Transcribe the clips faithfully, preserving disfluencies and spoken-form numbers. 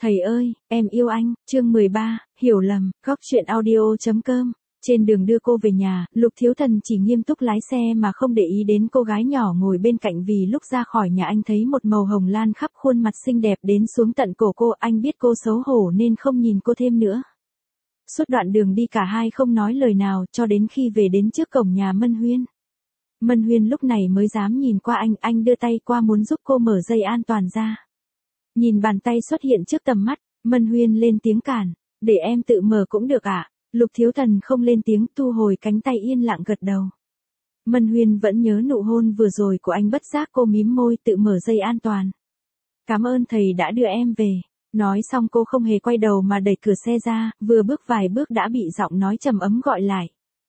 Thầy ơi, em yêu anh, chương mười ba, hiểu lầm, góc chuyện audio.com. Trên đường đưa cô về nhà, Lục Thiếu Thần chỉ nghiêm túc lái xe mà không để ý đến cô gái nhỏ ngồi bên cạnh vì lúc ra khỏi nhà anh thấy một màu hồng lan khắp khuôn mặt xinh đẹp đến xuống tận cổ cô. Anh biết cô xấu hổ nên không nhìn cô thêm nữa. Suốt đoạn đường đi cả hai không nói lời nào cho đến khi về đến trước cổng nhà Mân Huyên. Mân Huyên lúc này mới dám nhìn qua anh, anh đưa tay qua muốn giúp cô mở dây an toàn ra. Nhìn bàn tay xuất hiện trước tầm mắt, Mân Huyên lên tiếng cản, để em tự mở cũng được ạ. À? Lục Thiếu Thần không lên tiếng, thu hồi cánh tay yên lặng gật đầu. Mân Huyên vẫn nhớ nụ hôn vừa rồi của anh, bất giác cô mím môi tự mở dây an toàn. Cảm ơn thầy đã đưa em về. Nói xong cô không hề quay đầu mà đẩy cửa xe ra, vừa bước vài bước đã bị giọng nói trầm ấm gọi lại.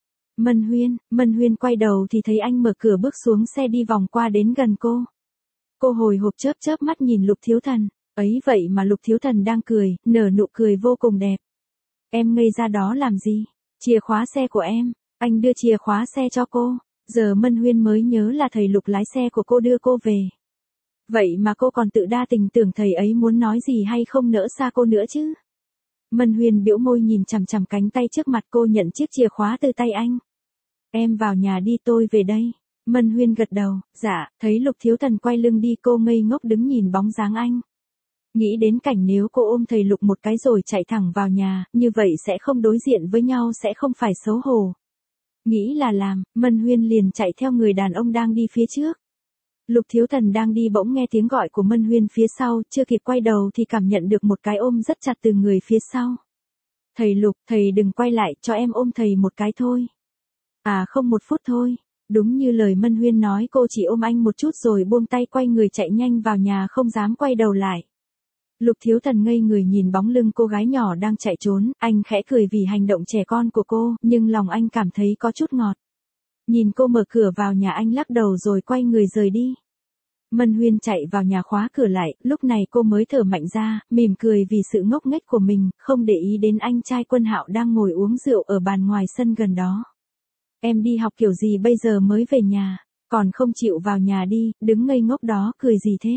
Mân Huyên, Mân Huyên quay đầu thì thấy anh mở cửa bước xuống xe đi vòng qua đến gần cô. Cô hồi hộp chớp chớp mắt nhìn Lục Thiếu Thần, ấy vậy mà Lục Thiếu Thần đang cười, nở nụ cười vô cùng đẹp. Em ngây ra đó làm gì? Chìa khóa xe của em, anh đưa chìa khóa xe cho cô. Giờ Mân Huyên mới nhớ là thầy Lục lái xe của cô đưa cô về. Vậy mà cô còn tự đa tình tưởng thầy ấy muốn nói gì hay không nỡ xa cô nữa chứ. Mân Huyên bĩu môi nhìn chằm chằm cánh tay trước mặt cô, nhận chiếc chìa khóa từ tay anh. Em vào nhà đi, tôi về đây. Mân Huyên gật đầu, dạ. Thấy Lục Thiếu Thần quay lưng đi, cô ngây ngốc đứng nhìn bóng dáng anh. Nghĩ đến cảnh nếu cô ôm thầy Lục một cái rồi chạy thẳng vào nhà, như vậy sẽ không đối diện với nhau, sẽ không phải xấu hổ. Nghĩ là làm, Mân Huyên liền chạy theo người đàn ông đang đi phía trước. Lục Thiếu Thần đang đi bỗng nghe tiếng gọi của Mân Huyên phía sau, chưa kịp quay đầu thì cảm nhận được một cái ôm rất chặt từ người phía sau. Thầy Lục, thầy đừng quay lại, cho em ôm thầy một cái thôi. À không, một phút thôi. Đúng như lời Mân Huyên nói, cô chỉ ôm anh một chút rồi buông tay quay người chạy nhanh vào nhà, không dám quay đầu lại. Lục Thiếu Thần ngây người nhìn bóng lưng cô gái nhỏ đang chạy trốn, anh khẽ cười vì hành động trẻ con của cô, nhưng lòng anh cảm thấy có chút ngọt. Nhìn cô mở cửa vào nhà, anh lắc đầu rồi quay người rời đi. Mân Huyên chạy vào nhà khóa cửa lại, lúc này cô mới thở mạnh ra, mỉm cười vì sự ngốc nghếch của mình, không để ý đến anh trai Quân Hạo đang ngồi uống rượu ở bàn ngoài sân gần đó. Em đi học kiểu gì bây giờ mới về nhà, còn không chịu vào nhà đi, đứng ngây ngốc đó cười gì thế?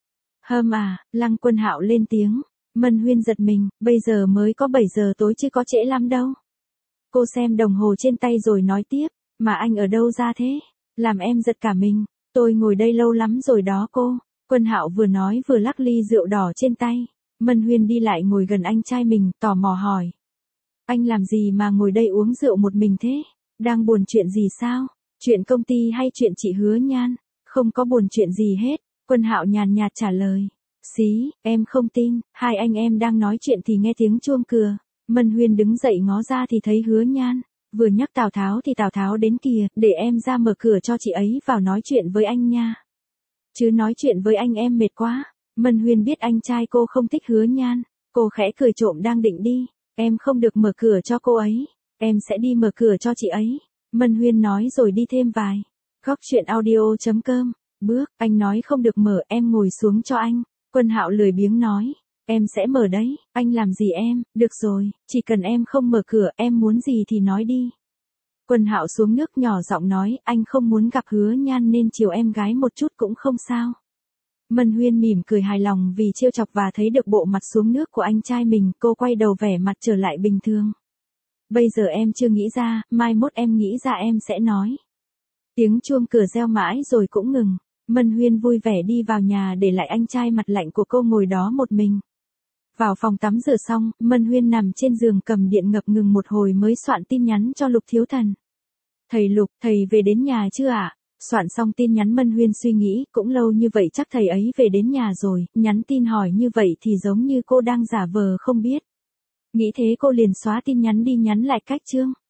Hơm à, Lăng Quân Hạo lên tiếng. Mân Huyên giật mình, bây giờ mới có bảy giờ tối chứ có trễ lắm đâu. Cô xem đồng hồ trên tay rồi nói tiếp, mà anh ở đâu ra thế? Làm em giật cả mình, tôi ngồi đây lâu lắm rồi đó cô. Quân Hạo vừa nói vừa lắc ly rượu đỏ trên tay. Mân Huyên đi lại ngồi gần anh trai mình, tò mò hỏi. Anh làm gì mà ngồi đây uống rượu một mình thế? Đang buồn chuyện gì sao? Chuyện công ty hay chuyện chị Hứa Nhan? Không có buồn chuyện gì hết. Quân Hạo nhàn nhạt trả lời. Xí, em không tin, hai anh em đang nói chuyện thì nghe tiếng chuông cửa. Mân Huyên đứng dậy ngó ra thì thấy Hứa Nhan. Vừa nhắc Tào Tháo thì Tào Tháo đến kìa, để em ra mở cửa cho chị ấy vào nói chuyện với anh nha. Chứ nói chuyện với anh em mệt quá. Mân Huyên biết anh trai cô không thích Hứa Nhan. Cô khẽ cười trộm đang định đi. Em không được mở cửa cho cô ấy. Em sẽ đi mở cửa cho chị ấy. Mân Huyên nói rồi đi thêm vài. Góc chuyện audio.com. Bước, anh nói không được mở, em ngồi xuống cho anh. Quân Hạo lười biếng nói. Em sẽ mở đấy, anh làm gì em, được rồi, chỉ cần em không mở cửa, em muốn gì thì nói đi. Quân Hạo xuống nước nhỏ giọng nói, anh không muốn gặp Hứa Nhan nên chiều em gái một chút cũng không sao. Mân Huyên mỉm cười hài lòng vì trêu chọc và thấy được bộ mặt xuống nước của anh trai mình, cô quay đầu vẻ mặt trở lại bình thường. Bây giờ em chưa nghĩ ra, mai mốt em nghĩ ra em sẽ nói. Tiếng chuông cửa reo mãi rồi cũng ngừng. Mân Huyên vui vẻ đi vào nhà để lại anh trai mặt lạnh của cô ngồi đó một mình. Vào phòng tắm rửa xong, Mân Huyên nằm trên giường cầm điện ngập ngừng một hồi mới soạn tin nhắn cho Lục Thiếu Thần. Thầy Lục, thầy về đến nhà chưa ạ? À? Soạn xong tin nhắn Mân Huyên suy nghĩ, cũng lâu như vậy chắc thầy ấy về đến nhà rồi, nhắn tin hỏi như vậy thì giống như cô đang giả vờ không biết. Nghĩ thế cô liền xóa tin nhắn đi, nhắn lại cách chương.